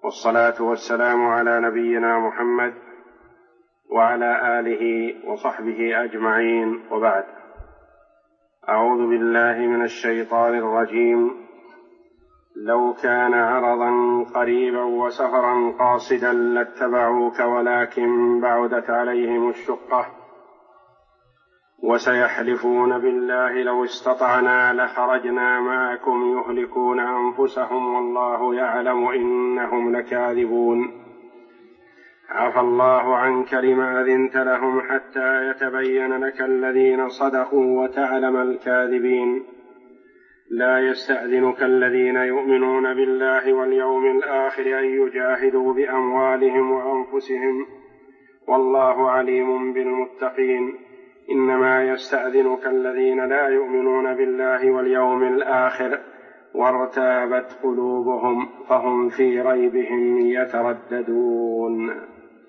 والصلاة والسلام على نبينا محمد وعلى آله وصحبه أجمعين، وبعد. أعوذ بالله من الشيطان الرجيم. لو كان عرضا قريبا وسفرا قاصدا لاتبعوك ولكن بعدت عليهم الشقة وسيحلفون بالله لو استطعنا لخرجنا معكم يهلكون أنفسهم والله يعلم إنهم لكاذبون. عفى الله عنك لما أذنت لهم حتى يتبين لك الذين صدقوا وتعلم الكاذبين. لا يستأذنك الذين يؤمنون بالله واليوم الآخر أن يجاهدوا بأموالهم وأنفسهم والله عليم بالمتقين. إنما يستأذنك الذين لا يؤمنون بالله واليوم الآخر وارتابت قلوبهم فهم في ريبهم يترددون.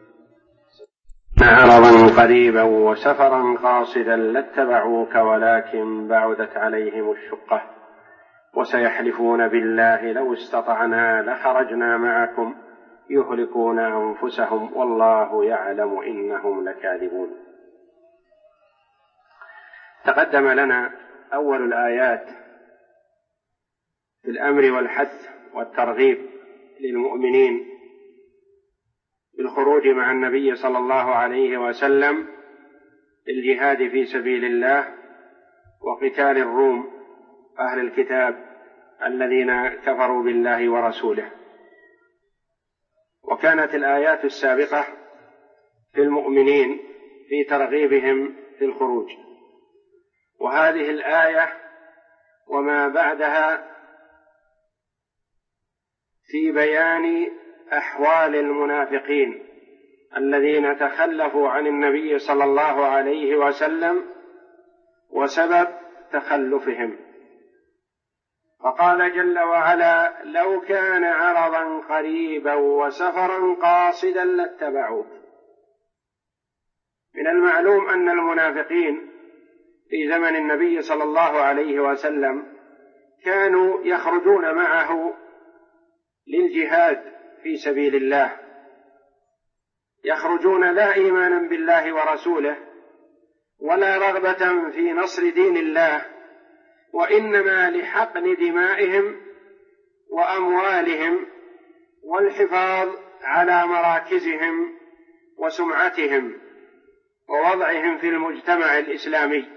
عرضا قريبا وسفرا قاصدا لاتبعوك ولكن بعدت عليهم الشقة وسيحلفون بالله لو استطعنا لخرجنا معكم يهلكون أنفسهم والله يعلم إنهم لكاذبون. تقدم لنا أول الآيات في الأمر والحث والترغيب للمؤمنين بالخروج مع النبي صلى الله عليه وسلم للجهاد في سبيل الله وقتال الروم أهل الكتاب الذين كفروا بالله ورسوله. وكانت الآيات السابقة في المؤمنين في ترغيبهم في الخروج، وهذه الآية وما بعدها في بيان أحوال المنافقين الذين تخلفوا عن النبي صلى الله عليه وسلم وسبب تخلفهم. فقال جل وعلا: لو كان عرضا قريبا وسفرا قاصدا لاتبعوك. من المعلوم أن المنافقين في زمن النبي صلى الله عليه وسلم كانوا يخرجون معه للجهاد في سبيل الله، يخرجون لا إيمانا بالله ورسوله ولا رغبة في نصر دين الله، وإنما لحقن دمائهم وأموالهم والحفاظ على مراكزهم وسمعتهم ووضعهم في المجتمع الإسلامي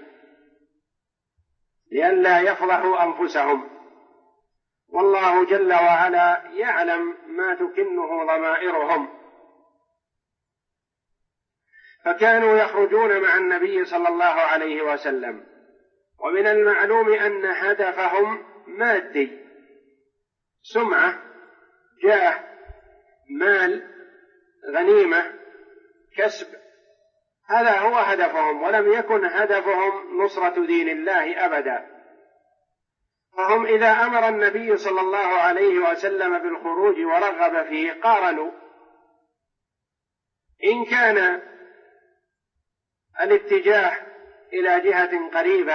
لئلا يفضحوا أنفسهم، والله جل وعلا يعلم ما تكنه ضمائرهم. فكانوا يخرجون مع النبي صلى الله عليه وسلم، ومن المعلوم أن هدفهم مادي، سمعة، جاه، مال، غنيمة، كسب، هذا هو هدفهم، ولم يكن هدفهم نصرة دين الله أبدا. فهم إذا أمر النبي صلى الله عليه وسلم بالخروج ورغب فيه قارنوا، إن كان الاتجاه إلى جهة قريبة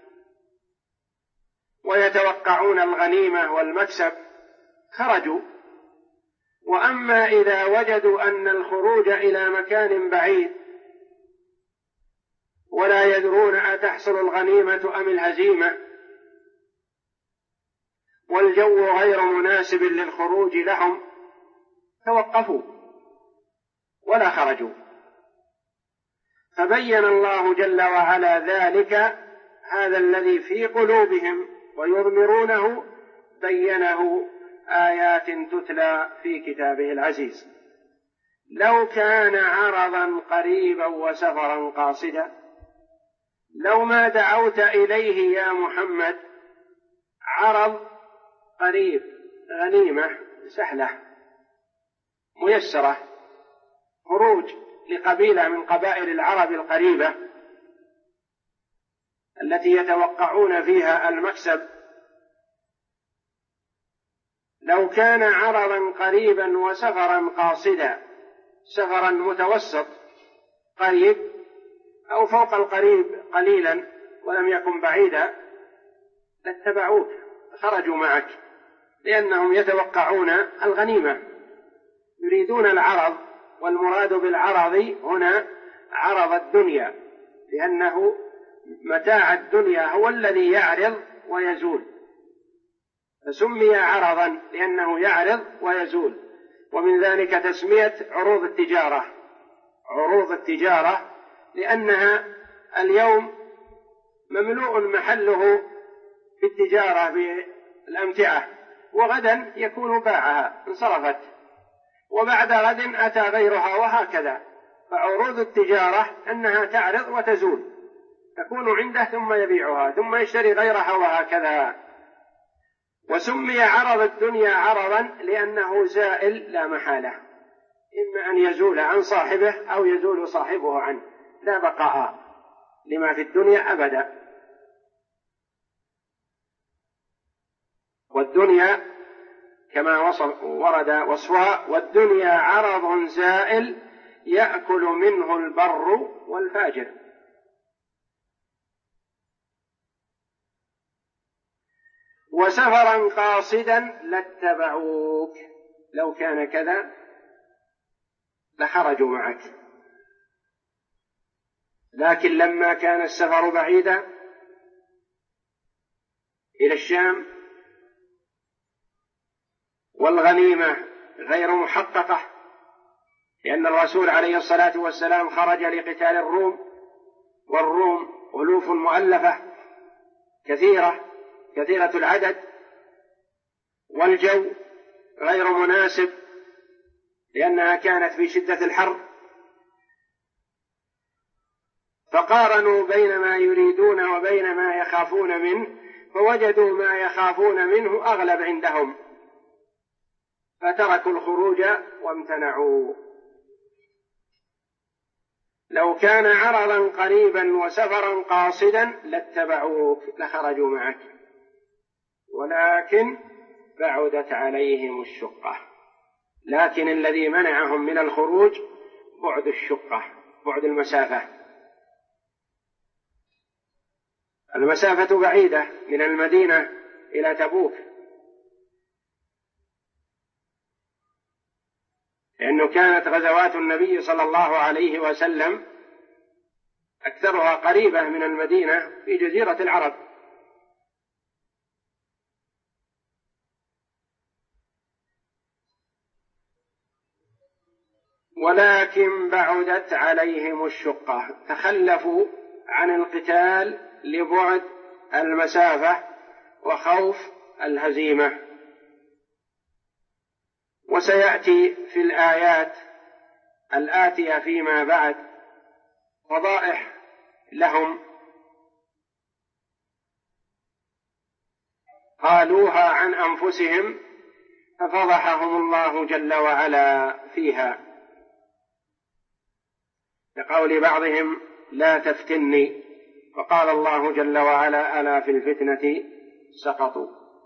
ويتوقعون الغنيمة والمكسب خرجوا، وأما إذا وجدوا أن الخروج إلى مكان بعيد ولا يدرون أتحصل الغنيمة أم الهزيمة والجو غير مناسب للخروج لهم توقفوا ولا خرجوا. فبين الله جل وعلا ذلك، هذا الذي في قلوبهم ويضمرونه بينه آيات تتلى في كتابه العزيز. لو كان عرضا قريبا وسفرا قاصدا، لو ما دعوت إليه يا محمد عرض قريب، غنيمة سهلة ميسرة، خروج لقبيلة من قبائل العرب القريبة التي يتوقعون فيها المكسب، لو كان عرضا قريبا وسفرا قاصدا، سفرا متوسط قريب أو فوق القريب قليلا ولم يكن بعيدا، لاتبعوك، خرجوا معك، لأنهم يتوقعون الغنيمة يريدون العرض، والمراد بالعرض هنا عرض الدنيا، لأنه متاع الدنيا هو الذي يعرض ويزول، فسمي عرضا لأنه يعرض ويزول. ومن ذلك تسمية عروض التجارة عروض التجارة، لأنها اليوم مملوء محله بالتجارة بالأمتعة، وغدا يكون باعها انصرفت، وبعد غد أتى غيرها، وهكذا. فعروض التجارة أنها تعرض وتزول، تكون عنده ثم يبيعها ثم يشتري غيرها، وهكذا. وسمي عرض الدنيا عرضا لأنه زائل لا محالة، إما أن يزول عن صاحبه أو يزول صاحبه عنه، لا بقاء لما في الدنيا أبدا. والدنيا كما ورد وصفها: والدنيا عرض زائل يأكل منه البر والفاجر. وسفرا قاصدا لاتبعوك، لو كان كذا لخرجوا معك، لكن لما كان السفر بعيدا إلى الشام والغنيمة غير محققة، لأن الرسول عليه الصلاة والسلام خرج لقتال الروم، والروم ألوف مؤلفة كثيرة العدد، والجو غير مناسب لأنها كانت في شدة الحر، فقارنوا بين ما يريدون وبين ما يخافون منه، فوجدوا ما يخافون منه أغلب عندهم، فتركوا الخروج وامتنعوا. لو كان عرضا قريبا وسفرا قاصدا لاتبعوك، لخرجوا معك، ولكن بعدت عليهم الشقة. لكن الذي منعهم من الخروج بعد الشقة، بعد المسافة بعيدة من المدينة إلى تبوك، لأنه كانت غزوات النبي صلى الله عليه وسلم أكثرها قريبة من المدينة في جزيرة العرب. ولكن بعدت عليهم الشقة، تخلفوا عن القتال لبعد المسافة وخوف الهزيمة. وسيأتي في الآيات الآتية فيما بعد فضائح لهم قالوها عن أنفسهم، ففضحهم الله جل وعلا فيها، بقول بعضهم: لا تفتني. فقال الله جل وعلا: ألا في الفتنة سقطوا.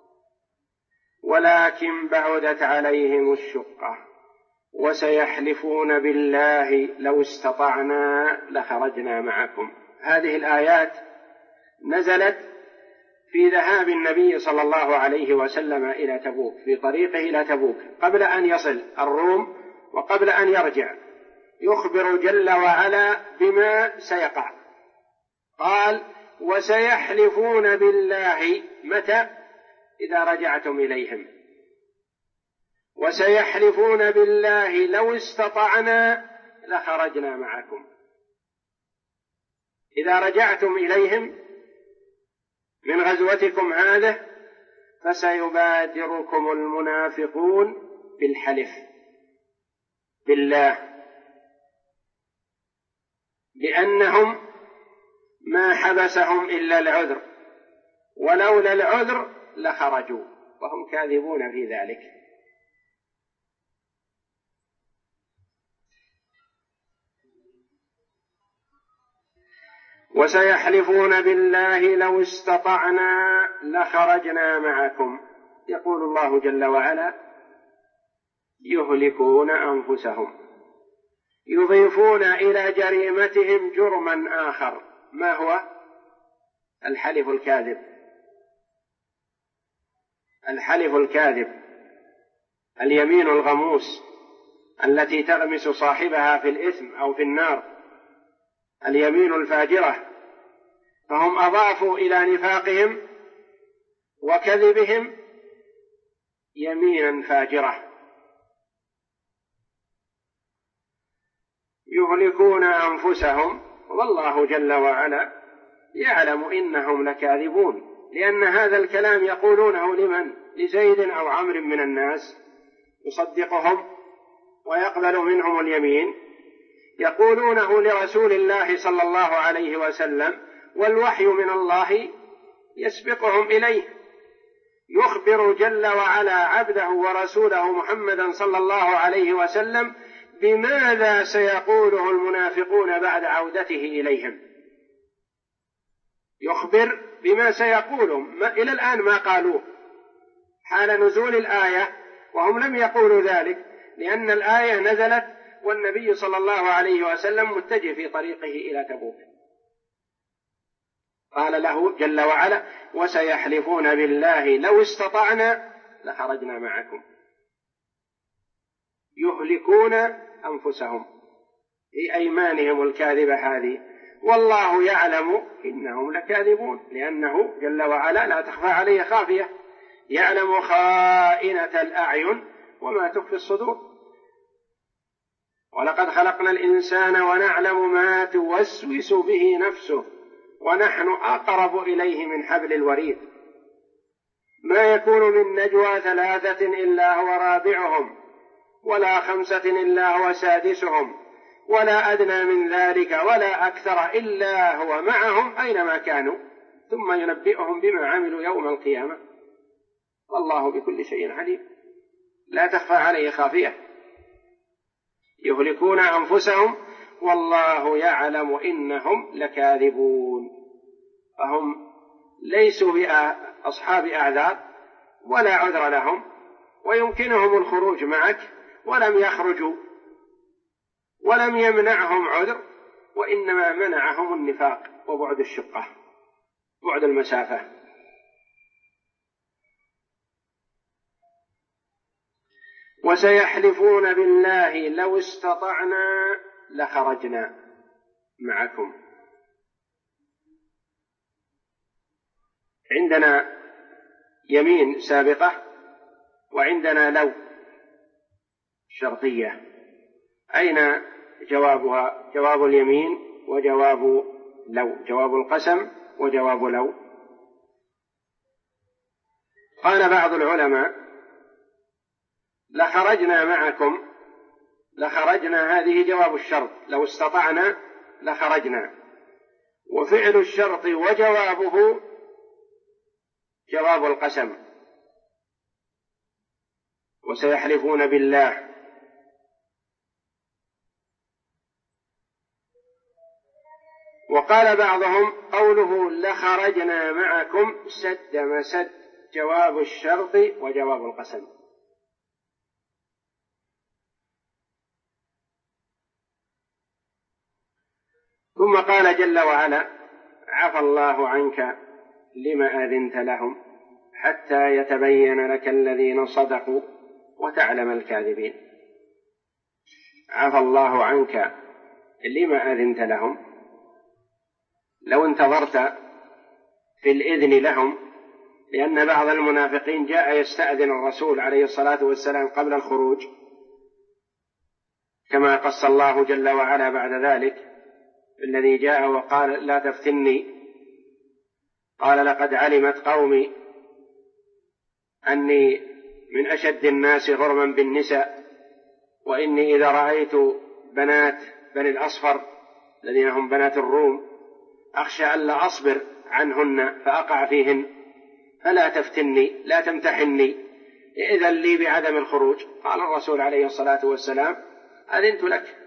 ولكن بعدت عليهم الشقة وسيحلفون بالله لو استطعنا لخرجنا معكم. هذه الآيات نزلت في ذهاب النبي صلى الله عليه وسلم إلى تبوك، في طريقه إلى تبوك قبل أن يصل الروم وقبل أن يرجع، يخبر جل وعلا بما سيقع. قال: وسيحلفون بالله. متى؟ إذا رجعتم إليهم. وسيحلفون بالله لو استطعنا لخرجنا معكم. إذا رجعتم إليهم من غزوتكم هذه فسيبادركم المنافقون بالحلف بالله، لأنهم ما حبسهم إلا العذر، ولولا العذر لخرجوا، وهم كاذبون في ذلك. وسيحلفون بالله لو استطعنا لخرجنا معكم. يقول الله جل وعلا: يهلكون أنفسهم، يضيفون إلى جريمتهم جرما آخر. ما هو؟ الحلف الكاذب. الحلف الكاذب، اليمين الغموس، التي تغمس صاحبها في الإثم أو في النار، اليمين الفاجرة. فهم أضافوا إلى نفاقهم وكذبهم يمينا فاجرة. يهلكون أنفسهم والله جل وعلا يعلم إنهم لكاذبون، لأن هذا الكلام يقولونه لمن؟ لزيد أو عمرو من الناس يصدقهم ويقبل منهم اليمين، يقولونه لرسول الله صلى الله عليه وسلم، والوحي من الله يسبقهم إليه. يخبر جل وعلا عبده ورسوله محمدا صلى الله عليه وسلم بماذا سيقوله المنافقون بعد عودته إليهم، يخبر بما سيقولهم. إلى الآن ما قالوه حال نزول الآية، وهم لم يقولوا ذلك، لأن الآية نزلت والنبي صلى الله عليه وسلم متجه في طريقه إلى تبوك. قال له جل وعلا: وسيحلفون بالله لو استطعنا لخرجنا معكم. يهلكون أنفسهم في أيمانهم الكاذبة هذه، والله يعلم إنهم لكاذبون، لأنه جل وعلا لا تخفى عليه خافية، يعلم خائنة الأعين وما تخفي الصدور. ولقد خلقنا الإنسان ونعلم ما توسوس به نفسه ونحن أقرب إليه من حبل الوريد. ما يكون من نجوى 3 إلا هو رابعهم ولا 5 إلا هو سادسهم ولا أدنى من ذلك ولا أكثر إلا هو معهم أينما كانوا ثم ينبئهم بما عملوا يوم القيامة، والله بكل شيء عليم، لا تخفى عليه خافية. يهلكون أنفسهم والله يعلم إنهم لكاذبون. فهم ليسوا بأصحاب أعذار ولا عذر لهم، ويمكنهم الخروج معك ولم يخرجوا، ولم يمنعهم عذر، وإنما منعهم النفاق وبعد الشقة، بعد المسافة. وسيحلفون بالله لو استطعنا لخرجنا معكم. عندنا يمين سابقة وعندنا لو شرطية. أين جوابها؟ جواب اليمين وجواب لو، جواب القسم وجواب لو. قال بعض العلماء: لخرجنا معكم، لخرجنا هذه جواب الشرط، لو استطعنا لخرجنا، وفعل الشرط وجوابه جواب القسم. وسيحلفون بالله. وقال بعضهم قوله لخرجنا معكم سد مسد جواب الشرط وجواب القسم. ثم قال جل وعلا: عفى الله عنك لما أذنت لهم حتى يتبين لك الذين صدقوا وتعلم الكاذبين. عفى الله عنك لما أذنت لهم، لو انتظرت في الإذن لهم، لأن بعض المنافقين جاء يستأذن الرسول عليه الصلاة والسلام قبل الخروج، كما قص الله جل وعلا بعد ذلك الذي جاء وقال: لا تفتني، قال: لقد علمت قومي أني من أشد الناس غرما بالنساء، وإني إذا رأيت بنات بني الأصفر الذين هم بنات الروم أخشى ألا أصبر عنهن فأقع فيهن، فلا تفتني، لا تمتحني، إذن لي بعدم الخروج. قال الرسول عليه الصلاة والسلام: أذنت لك.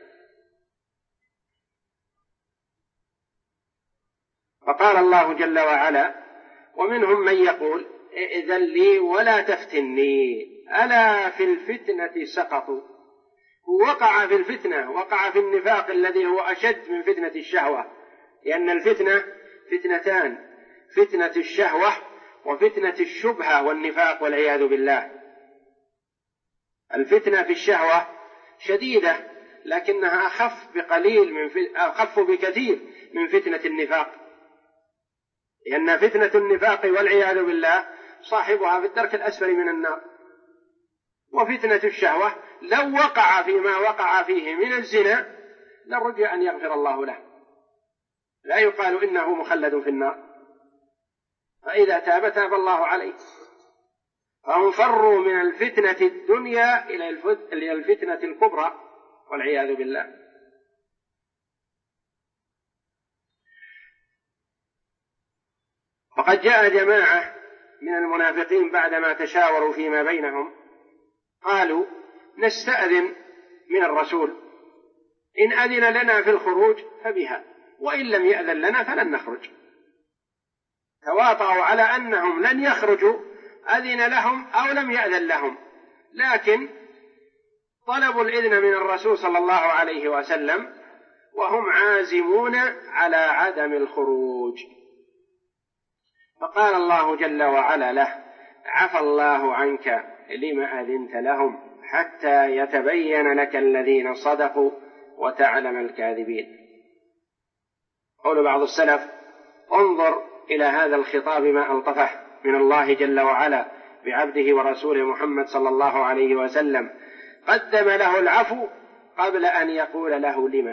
فقال الله جل وعلا: ومنهم من يقول إذن لي ولا تفتني، ألا في الفتنة سقطوا. وقع في الفتنة، وقع في النفاق الذي هو أشد من فتنة الشهوة، لأن الفتنة فتنتان: فتنة الشهوة وفتنة الشبهة والنفاق والعياذ بالله. الفتنة في الشهوة شديدة، لكنها أخف بكثير من فتنة النفاق، لأن فتنة النفاق والعياذ بالله صاحبها في الدرك الأسفل من النار. وفتنة الشهوة لو وقع فيما وقع فيه من الزنا لرجى أن يغفر الله له، لا يقال إنه مخلد في النار، فإذا تاب تاب الله عليه. فهم فروا من الفتنة الدنيا إلى الفتنة الكبرى والعياذ بالله. وقد جاء جماعة من المنافقين بعدما تشاوروا فيما بينهم قالوا نستأذن من الرسول، إن أذن لنا في الخروج فبها، وإن لم يأذن لنا فلن نخرج. تواطؤوا على أنهم لن يخرجوا أذن لهم أو لم يأذن لهم، لكن طلبوا الإذن من الرسول صلى الله عليه وسلم وهم عازمون على عدم الخروج. فقال الله جل وعلا له: عفى الله عنك لما أذنت لهم حتى يتبين لك الذين صدقوا وتعلم الكاذبين. قول بعض السلف: انظر إلى هذا الخطاب ما ألطفه من الله جل وعلا بعبده ورسوله محمد صلى الله عليه وسلم، قدم له العفو قبل أن يقول له لما.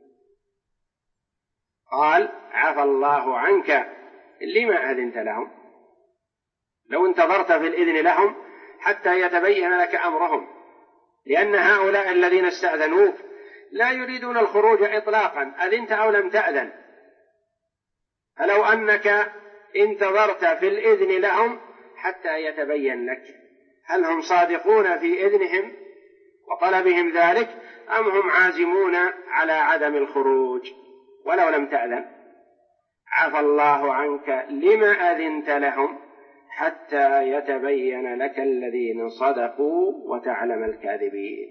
قال: عفى الله عنك لما أذنت لهم، لو انتظرت في الإذن لهم حتى يتبين لك أمرهم، لأن هؤلاء الذين استأذنوك لا يريدون الخروج إطلاقا، أذنت أو لم تأذن. فلو أنك انتظرت في الإذن لهم حتى يتبين لك هل هم صادقون في إذنهم وطلبهم ذلك أم هم عازمون على عدم الخروج ولو لم تأذن. عفى الله عنك لما أذنت لهم حتى يتبين لك الذين صدقوا وتعلم الكاذبين.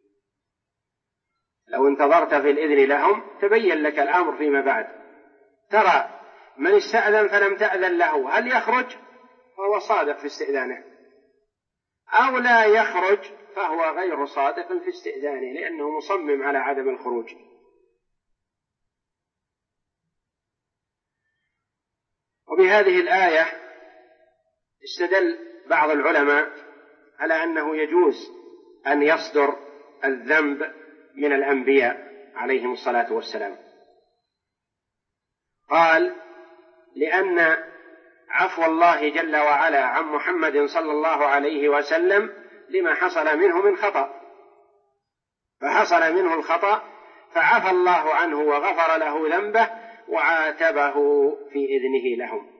لو انتظرت في الإذن لهم تبين لك الأمر فيما بعد. ترى من استأذن فلم تأذن له هل يخرج فهو صادق في استئذانه، أو لا يخرج فهو غير صادق في استئذانه لأنه مصمم على عدم الخروج. وبهذه الآية استدل بعض العلماء على أنه يجوز أن يصدر الذنب من الأنبياء عليهم الصلاة والسلام. قال: لأن عفو الله جل وعلا عن محمد صلى الله عليه وسلم لما حصل منه من خطأ، فحصل منه الخطأ فعفى الله عنه وغفر له ذنبه وعاتبه في إذنه لهم.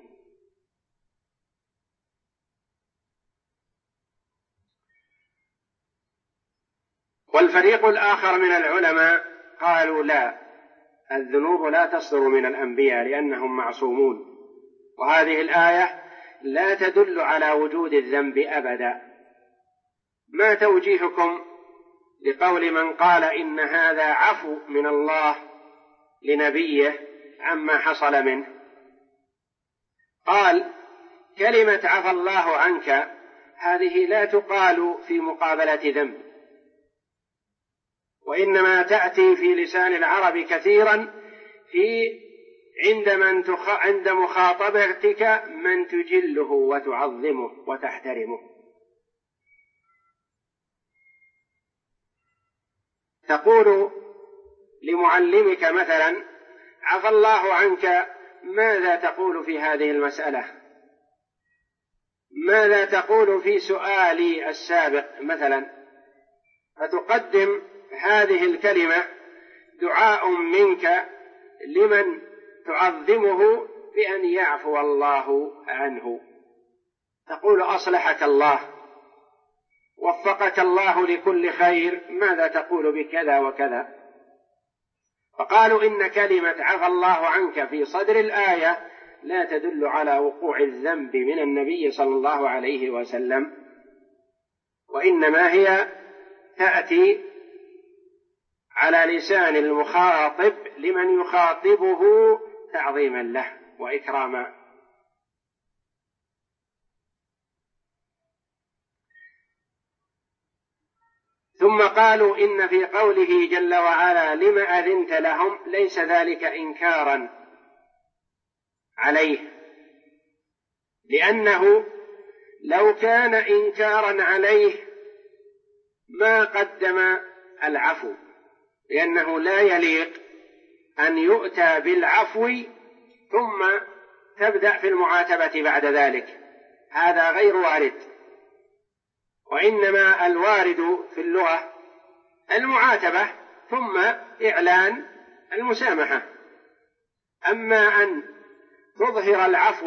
والفريق الآخر من العلماء قالوا: لا، الذنوب لا تصدر من الأنبياء لأنهم معصومون، وهذه الآية لا تدل على وجود الذنب أبدا. ما توجيهكم لقول من قال إن هذا عفو من الله لنبيه عما حصل منه؟ قال: كلمة عفى الله عنك هذه لا تقال في مقابلة ذنب، وإنما تأتي في لسان العرب كثيرا عند مخاطبتك من تجله وتعظمه وتحترمه. تقول لمعلمك مثلا: عفى الله عنك، ماذا تقول في هذه المسألة؟ ماذا تقول في سؤالي السابق مثلا؟ فتقدم هذه الكلمة دعاء منك لمن تعظمه بأن يعفو الله عنه. تقول: أصلحك الله، وفقك الله لكل خير، ماذا تقول بكذا وكذا؟ فقالوا إن كلمة عفى الله عنك في صدر الآية لا تدل على وقوع الذنب من النبي صلى الله عليه وسلم، وإنما هي تأتي على لسان المخاطب لمن يخاطبه تعظيما له وإكراما. ثم قالوا إن في قوله جل وعلا لم أذنت لهم ليس ذلك إنكارا عليه، لأنه لو كان إنكارا عليه ما قدم العفو، لأنه لا يليق أن يؤتى بالعفو ثم تبدأ في المعاتبة بعد ذلك، هذا غير وارد، وإنما الوارد في اللغة المعاتبة ثم إعلان المسامحة. أما أن تظهر العفو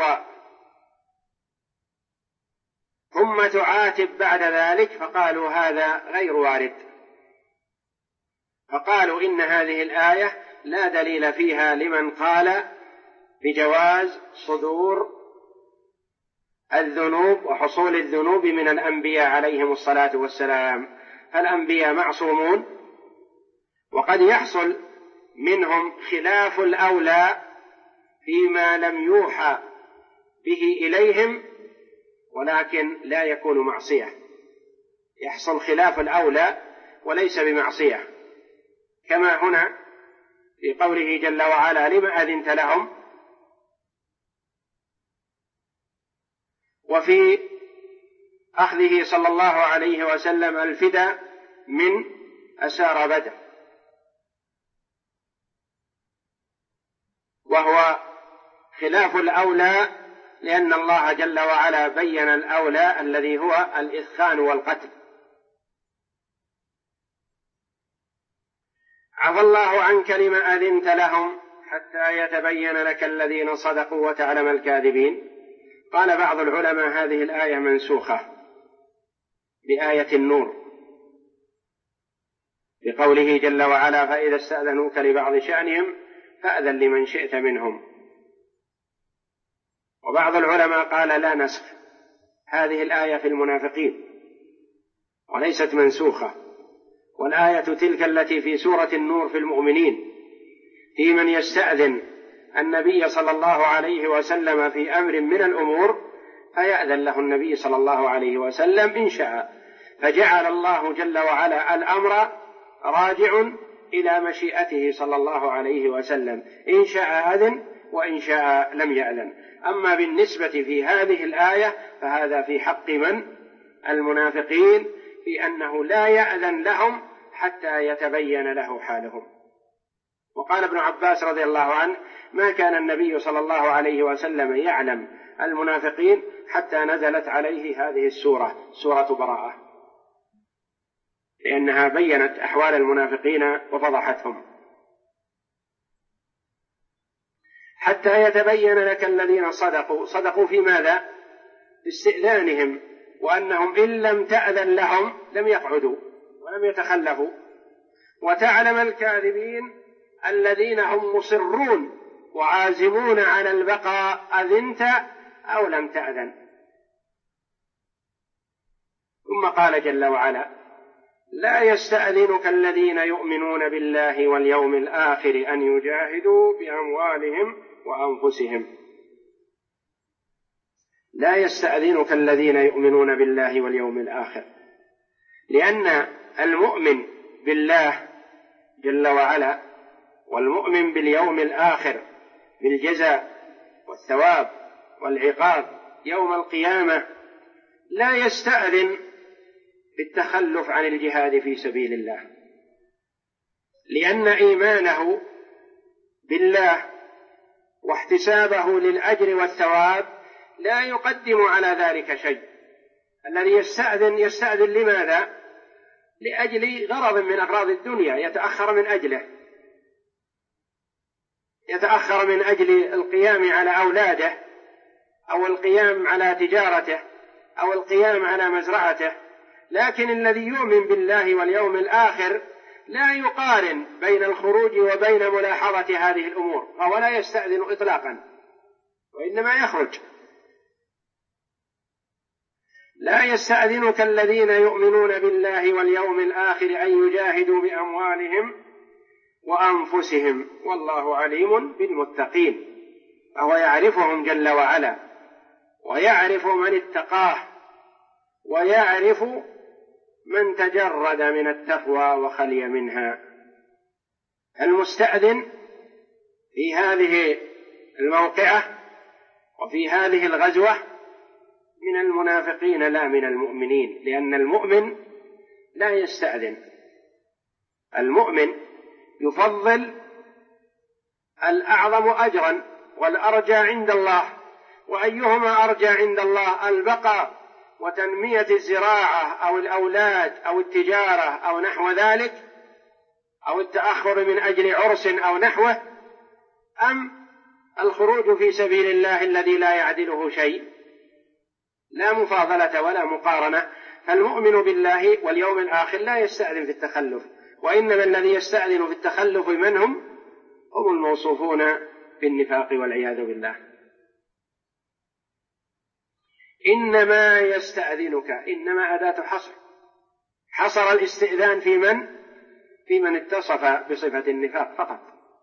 ثم تعاتب بعد ذلك فقالوا هذا غير وارد، فقالوا إن هذه الآية لا دليل فيها لمن قال بجواز صدور الذنوب وحصول الذنوب من الأنبياء عليهم الصلاة والسلام، فالأنبياء معصومون، وقد يحصل منهم خلاف الأولى فيما لم يوحى به إليهم، ولكن لا يكون معصية، يحصل خلاف الأولى وليس بمعصية، كما هنا في قوله جل وعلا لم أذنت لهم، وفي أخذه صلى الله عليه وسلم الفداء من أسارى بدر، وهو خلاف الأولى، لأن الله جل وعلا بين الأولى الذي هو الإثخان والقتل. عفى الله عنك لما أذنت لهم حتى يتبين لك الذين صدقوا وتعلم الكاذبين. قال بعض العلماء هذه الآية منسوخة بآية النور، بقوله جل وعلا فإذا استأذنوك لبعض شأنهم فأذن لمن شئت منهم. وبعض العلماء قال لا نسخ، هذه الآية في المنافقين وليست منسوخة، والآية تلك التي في سورة النور في المؤمنين في من يستأذن النبي صلى الله عليه وسلم في أمر من الأمور فيأذن له النبي صلى الله عليه وسلم إن شاء، فجعل الله جل وعلا الأمر راجع إلى مشيئته صلى الله عليه وسلم، إن شاء أذن وإن شاء لم يأذن. أما بالنسبة في هذه الآية فهذا في حق من؟ المنافقين، في أنه لا يأذن لهم حتى يتبين له حالهم. وقال ابن عباس رضي الله عنه ما كان النبي صلى الله عليه وسلم يعلم المنافقين حتى نزلت عليه هذه السورة، سورة براءة، لأنها بينت أحوال المنافقين وفضحتهم. حتى يتبين لك الذين صدقوا في ماذا؟ باستئذانهم، وأنهم إن لم تأذن لهم لم يقعدوا ولم يتخلفوا، وتعلم الكاذبين الذين هم مصرون وعازمون على البقاء أذنت أو لم تأذن. ثم قال جل وعلا لا يستأذنك الذين يؤمنون بالله واليوم الآخر أن يجاهدوا بأموالهم وأنفسهم. لا يستأذنك الذين يؤمنون بالله واليوم الآخر، لأن المؤمن بالله جل وعلا والمؤمن باليوم الآخر بالجزاء والثواب والعقاب يوم القيامة لا يستأذن بالتخلف عن الجهاد في سبيل الله، لأن إيمانه بالله واحتسابه للأجر والثواب لا يقدم على ذلك شيء. الذي يستأذن لماذا؟ لأجل غرض من أغراض الدنيا يتأخر من أجل القيام على أولاده أو القيام على تجارته أو القيام على مزرعته. لكن الذي يؤمن بالله واليوم الآخر لا يقارن بين الخروج وبين ملاحظة هذه الأمور، فهو لا يستأذن إطلاقا وإنما يخرج. لا يستأذنك الذين يؤمنون بالله واليوم الآخر أن يجاهدوا بأموالهم وأنفسهم والله عليم بالمتقين. فهو يعرفهم جل وعلا ويعرف من اتقاه ويعرف من تجرد من التقوى وخلي منها. المستأذن في هذه الموقعة وفي هذه الغزوة من المنافقين لا من المؤمنين، لأن المؤمن لا يستأذن. المؤمن يفضل الأعظم أجرا والأرجى عند الله، وأيهما أرجى عند الله؟ البقاء وتنمية الزراعة أو الأولاد أو التجارة أو نحو ذلك، أو التأخر من أجل عرس أو نحوه، أم الخروج في سبيل الله الذي لا يعدله شيء؟ لا مفاضلة ولا مقارنة. فالمؤمن بالله واليوم الآخر لا يستأذن في التخلف، وإنما الذي يستأذن في التخلف من هم الموصوفون بالنفاق والعياذ بالله. إنما يستأذنك، إنما أداة حصر، حصر الاستئذان في من اتصف بصفة النفاق فقط.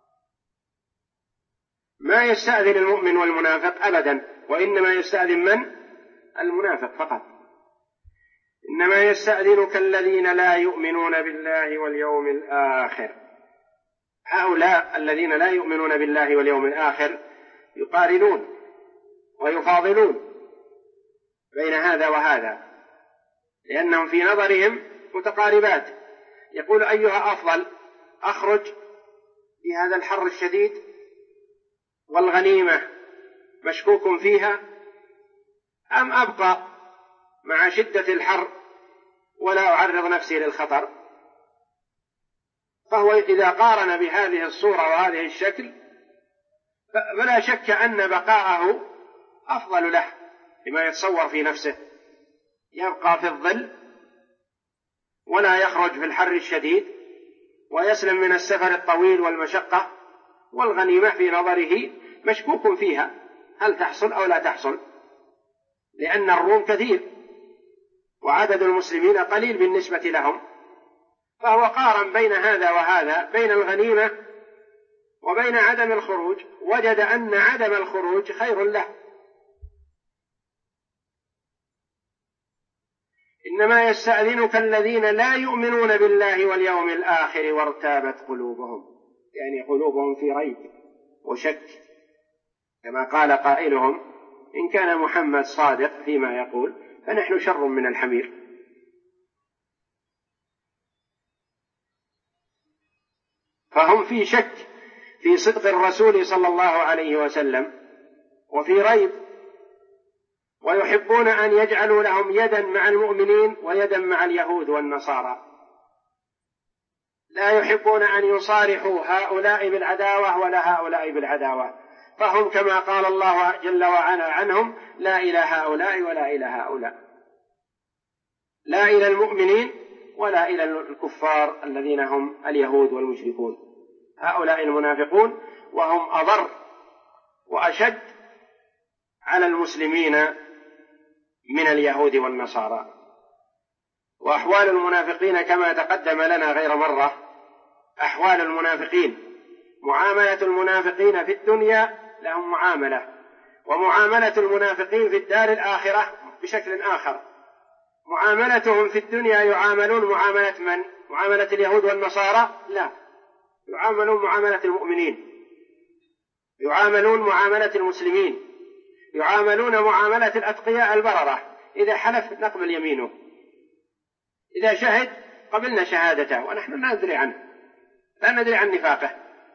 ما يستأذن المؤمن والمنافق أبدا، وإنما يستأذن من؟ المنافق فقط. إنما يستأذنك الذين لا يؤمنون بالله واليوم الآخر. هؤلاء الذين لا يؤمنون بالله واليوم الآخر يقارنون ويفاضلون بين هذا وهذا، لأنهم في نظرهم متقاربات. يقول أيها أفضل، أخرج في هذا الحر الشديد والغنيمة مشكوك فيها، أم أبقى مع شدة الحر ولا أعرض نفسي للخطر؟ فهو إذا قارن بهذه الصورة وهذه الشكل فلا شك أن بقاءه أفضل له لما يتصور في نفسه، يبقى في الظل ولا يخرج في الحر الشديد ويسلم من السفر الطويل والمشقة، والغنيمة في نظره مشكوك فيها هل تحصل أو لا تحصل، لأن الروم كثير وعدد المسلمين قليل بالنسبة لهم. فهو قارن بين هذا وهذا، بين الغنيمة وبين عدم الخروج، وجد أن عدم الخروج خير له. إنما يستأذنك الذين لا يؤمنون بالله واليوم الآخر وارتابت قلوبهم، يعني قلوبهم في ريب وشك، كما قال قائلهم إن كان محمد صادق فيما يقول فنحن شر من الحمير. فهم في شك في صدق الرسول صلى الله عليه وسلم وفي ريب، ويحبون أن يجعلوا لهم يدا مع المؤمنين ويدا مع اليهود والنصارى، لا يحبون أن يصارحوا هؤلاء بالعداوة ولا هؤلاء بالعداوة. فهم كما قال الله جل وعلا عنهم لا إلى هؤلاء ولا إلى هؤلاء، لا إلى المؤمنين ولا إلى الكفار الذين هم اليهود والمشركون. هؤلاء المنافقون وهم أضر وأشد على المسلمين من اليهود والنصارى. وأحوال المنافقين كما تقدم لنا غير مرة، أحوال المنافقين، معاملة المنافقين في الدنيا لهم معاملة، ومعاملة المنافقين في الدار الآخرة بشكل آخر. معاملتهم في الدنيا يعاملون معاملة من؟ معاملة اليهود والنصارى؟ لا، يعاملون معاملة المؤمنين، يعاملون معاملة المسلمين، يعاملون معاملة الأتقياء البررة. إذا حلف نقبل يمينه، إذا شهد قبلنا شهادته، ونحن لا ندري عنه، لا ندري عن نفاقه.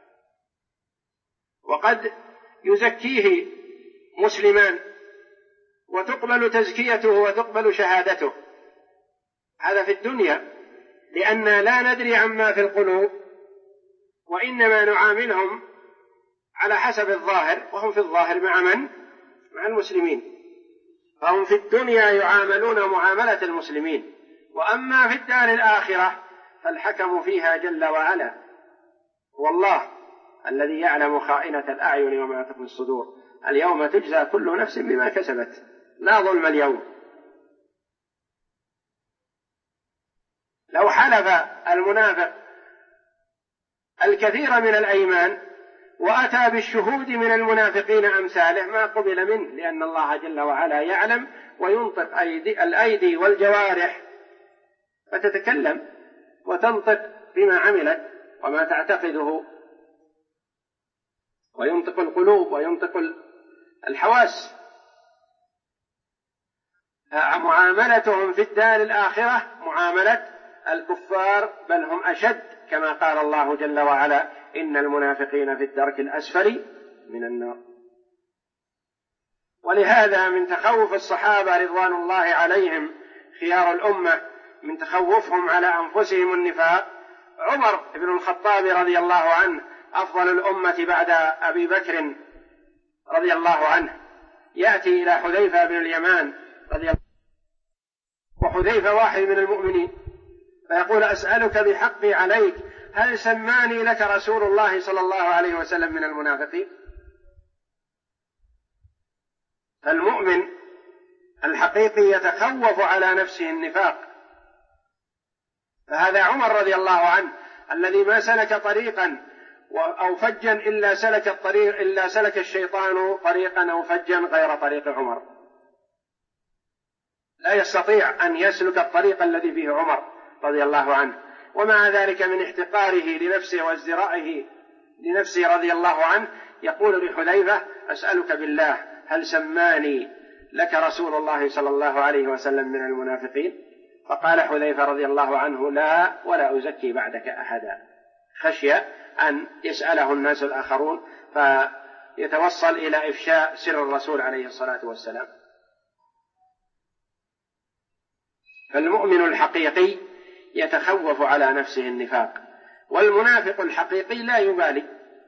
وقد يزكيه مسلمان وتقبل تزكيته وتقبل شهادته، هذا في الدنيا، لأننا لا ندري عما في القلوب، وإنما نعاملهم على حسب الظاهر، وهم في الظاهر مع من؟ مع المسلمين. فهم في الدنيا يعاملون معاملة المسلمين، وأما في الدار الآخرة فالحكم فيها جل وعلا والله الذي يعلم خائنة الأعين وما تخفي الصدور. اليوم تجزى كل نفس بما كسبت، لا ظلم اليوم. لو حلف المنافق الكثير من الأيمان وأتى بالشهود من المنافقين أمثاله ما قبل منه، لأن الله جل وعلا يعلم وينطق الأيدي والجوارح فتتكلم وتنطق بما عملت وما تعتقده، وينطق القلوب وينطق الحواس. معاملتهم في الدار الآخرة معاملة الكفار، بل هم أشد، كما قال الله جل وعلا: إن المنافقين في الدرك الأسفل من النار. ولهذا من تخوف الصحابة رضوان الله عليهم خيار الأمة، من تخوفهم على أنفسهم النفاق، عمر بن الخطاب رضي الله عنه أفضل الأمة بعد أبي بكر رضي الله عنه، يأتي إلى حذيفة بن اليمان رضي الله عنه، وحذيفة واحد من المؤمنين، فيقول: أسألك بحقي عليك، هل سماني لك رسول الله صلى الله عليه وسلم من المنافقين؟ فالمؤمن الحقيقي يتخوف على نفسه النفاق. فهذا عمر رضي الله عنه الذي ما سلك طريقا أو فجا إلا سلك الشيطان طريقا أو فجا غير طريق عمر، لا يستطيع أن يسلك الطريق الذي فيه عمر رضي الله عنه. ومع ذلك من احتقاره لنفسه وازدرائه لنفسه رضي الله عنه يقول لحذيفة: أسألك بالله، هل سماني لك رسول الله صلى الله عليه وسلم من المنافقين؟ فقال حذيفة رضي الله عنه: لا، ولا أزكي بعدك أحدا، خشية أن يسأله الناس الآخرون فيتوصل إلى إفشاء سر الرسول عليه الصلاة والسلام. فالمؤمن الحقيقي يتخوف على نفسه النفاق، والمنافق الحقيقي لا يبالي،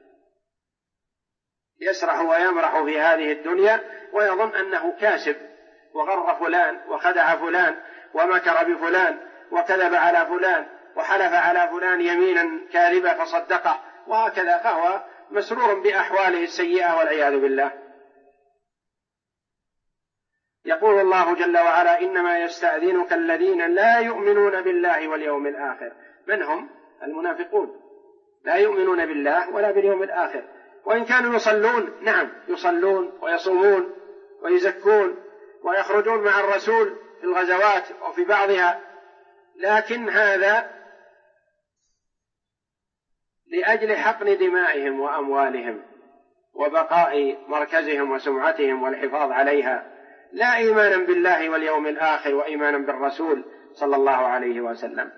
يسرح ويمرح في هذه الدنيا ويظن أنه كاسب، وغر فلان وخدع فلان ومكر بفلان وكذب على فلان وحلف على فلان يمينا كاذبة فصدقه، وهكذا، فهو مسرور بأحواله السيئة والعياذ بالله. يقول الله جل وعلا: إنما يستأذنك الذين لا يؤمنون بالله واليوم الآخر. من هم؟ المنافقون، لا يؤمنون بالله ولا باليوم الآخر، وإن كانوا يصلون، نعم يصلون ويصومون ويزكون ويخرجون مع الرسول في الغزوات وفي بعضها، لكن هذا لأجل حقن دمائهم وأموالهم وبقاء مركزهم وسمعتهم والحفاظ عليها، لا إيمانا بالله واليوم الآخر وإيمانا بالرسول صلى الله عليه وسلم.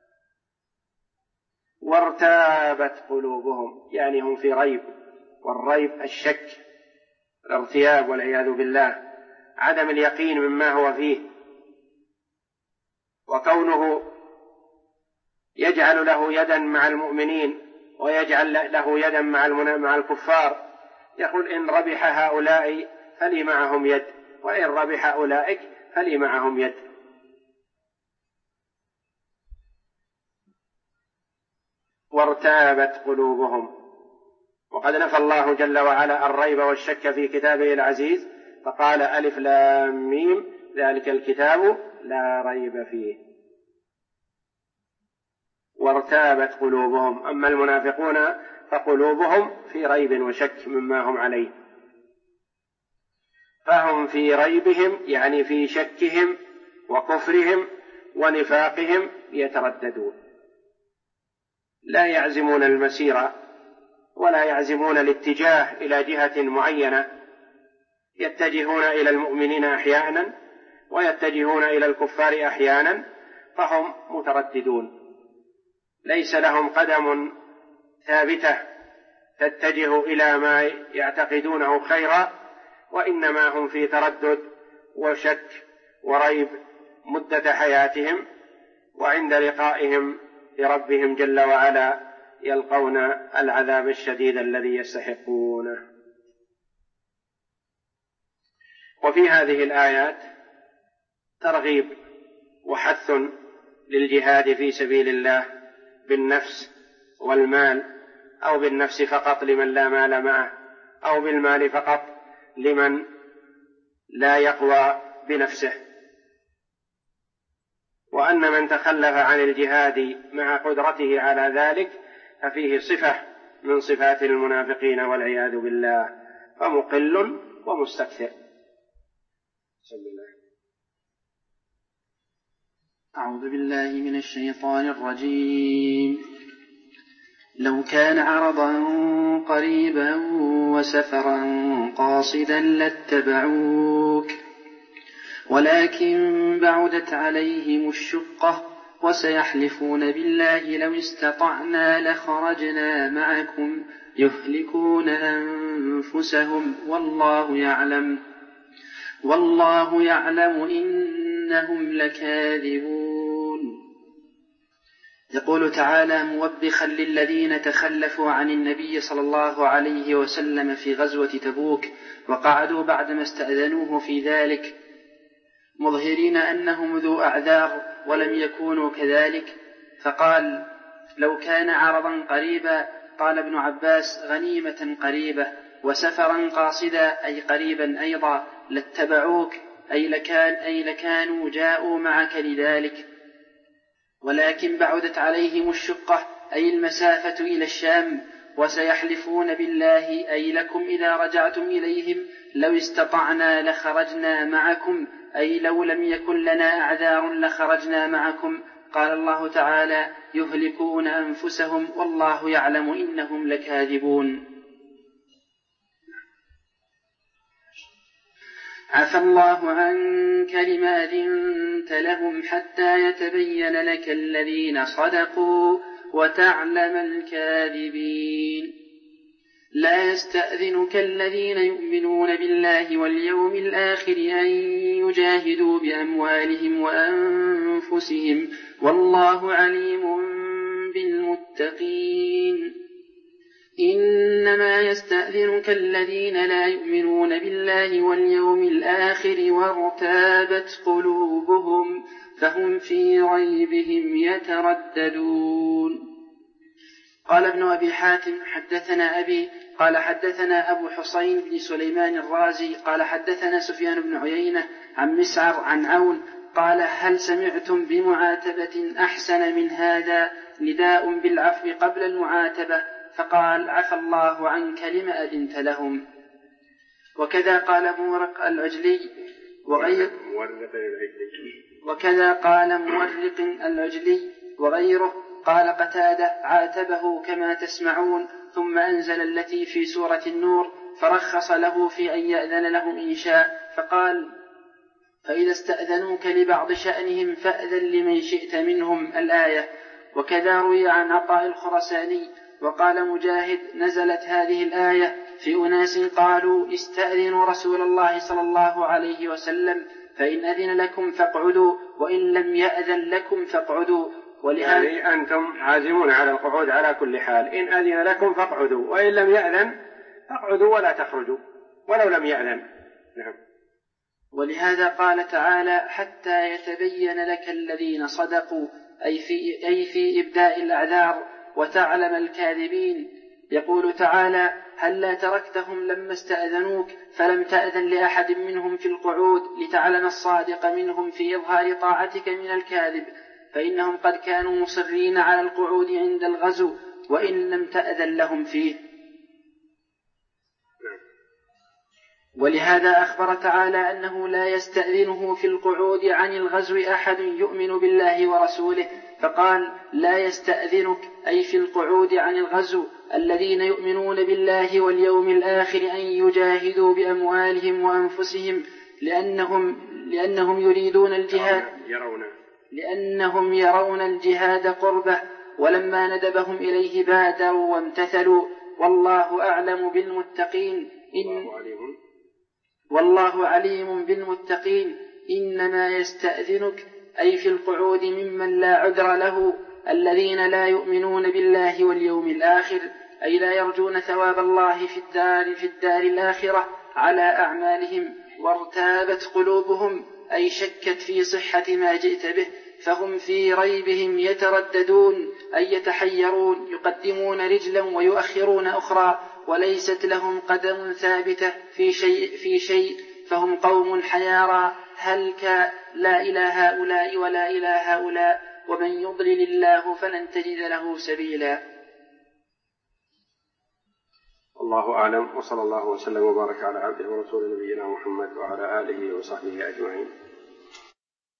وارتابت قلوبهم، يعني هم في ريب، والريب الشك، الارتياب والعياذ بالله، عدم اليقين مما هو فيه، وكونه يجعل له يدا مع المؤمنين ويجعل له يدا مع الكفار، يقول: إن ربح هؤلاء فلي معهم يد، وإن ربح أولئك فلي معهم يد. وارتابت قلوبهم. وقد نفى الله جل وعلا الريب والشك في كتابه العزيز فقال: ألف لام ميم ذلك الكتاب لا ريب فيه. وارتابت قلوبهم. أما المنافقون فقلوبهم في ريب وشك مما هم عليه، فهم في ريبهم، يعني في شكهم وكفرهم ونفاقهم يترددون، لا يعزمون المسيرة ولا يعزمون الاتجاه إلى جهة معينة، يتجهون إلى المؤمنين أحيانا ويتجهون إلى الكفار أحيانا، فهم مترددون، ليس لهم قدم ثابتة تتجه إلى ما يعتقدونه خيرا، وإنما هم في تردد وشك وريب مدة حياتهم، وعند لقائهم لربهم جل وعلا يلقون العذاب الشديد الذي يستحقونه. وفي هذه الآيات ترغيب وحث للجهاد في سبيل الله بالنفس والمال، أو بالنفس فقط لمن لا مال معه، أو بالمال فقط لمن لا يقوى بنفسه. وأن من تخلف عن الجهاد مع قدرته على ذلك ففيه صفة من صفات المنافقين والعياذ بالله، فمقل ومستكثر. بسم الله. أعوذ بالله من الشيطان الرجيم. لو كان عرضا قريبا وسفرا قاصدا لاتبعوك ولكن بعدت عليهم الشقة وسيحلفون بالله لو استطعنا لخرجنا معكم يهلكون أنفسهم والله يعلم إنهم لكاذبون. يقول تعالى موبخا للذين تخلفوا عن النبي صلى الله عليه وسلم في غزوة تبوك وقعدوا بعدما استأذنوه في ذلك مظهرين أنهم ذو أعذار ولم يكونوا كذلك، فقال لو كان عرضا قريبا، قال ابن عباس غنيمة قريبة، وسفرا قاصدا أي قريبا أيضا، لاتبعوك أي لكانوا جاءوا معك لذلك. ولكن بعدت عليهم الشقة أي المسافة إلى الشام، وسيحلفون بالله أي لكم إذا رجعتم إليهم لو استطعنا لخرجنا معكم أي لو لم يكن لنا أعذار لخرجنا معكم. قال الله تعالى يهلكون أنفسهم والله يعلم إنهم لكاذبون. عفى الله عنك لما أذنت لهم حتى يتبين لك الذين صدقوا وتعلم الكاذبين. لا يستأذنك الذين يؤمنون بالله واليوم الآخر أن يجاهدوا بأموالهم وأنفسهم والله عليم بالمتقين. إنما يستأذنك الذين لا يؤمنون بالله واليوم الآخر وارتابت قلوبهم فهم في ريبهم يترددون. قال ابن أبي حاتم حدثنا أبي قال حدثنا أبو حسين بن سليمان الرازي قال حدثنا سفيان بن عيينة عن مسعر عن عون قال هل سمعتم بمعاتبة أحسن من هذا؟ نداء بالعفو قبل المعاتبة، فقال عفى الله عنك لما أذنت لهم. وكذا قال مورق العجلي وغيره قال قتادة عاتبه كما تسمعون ثم أنزل التي في سورة النور فرخص له في أن يأذن لهم إن شاء، فقال فإذا استأذنوك لبعض شأنهم فأذن لمن شئت منهم الآية. وكذا روي عن عطاء الخرساني وقال مجاهد نزلت هذه الآية في أناس قالوا استأذنوا رسول الله صلى الله عليه وسلم فإن أذن لكم فاقعدوا وإن لم يأذن لكم فاقعدوا. يعني أنتم عازمون على القعود على كل حال، إن أذن لكم فاقعدوا وإن لم يأذن فاقعدوا ولا تخرجوا ولو لم يأذن. نعم. ولهذا قال تعالى حتى يتبين لك الذين صدقوا أي في إبداء الأعذار وتعلم الكاذبين. يقول تعالى هلا تركتهم لما استأذنوك فلم تأذن لأحد منهم في القعود لتعلم الصادق منهم في إظهار طاعتك من الكاذب، فإنهم قد كانوا مصرين على القعود عند الغزو وإن لم تأذن لهم فيه. ولهذا أخبر تعالى أنه لا يستأذنه في القعود عن الغزو أحد يؤمن بالله ورسوله، فقال لا يستأذنك أي في القعود عن الغزو الذين يؤمنون بالله واليوم الآخر أن يجاهدوا بأموالهم وأنفسهم لأنهم يرون الجهاد قربة، ولما ندبهم إليه بادروا وامتثلوا. والله أعلم بالمتقين والله عليم بالمتقين. إنما يستأذنك أي في القعود ممن لا عذر له الذين لا يؤمنون بالله واليوم الآخر أي لا يرجون ثواب الله في الدار الآخرة على أعمالهم، وارتابت قلوبهم أي شكت في صحة ما جئت به فهم في ريبهم يترددون أي يتحيرون يقدمون رجلا ويؤخرون أخرى وليست لهم قدم ثابتة في شيء فهم قوم حيارى هلك لا إلى هؤلاء ولا إلى هؤلاء ومن يضلل الله فلن تجد له سبيلا. الله أعلم، وصلى الله وسلم وبارك على عبده ورسوله نبينا محمد وعلى آله وصحبه أجمعين.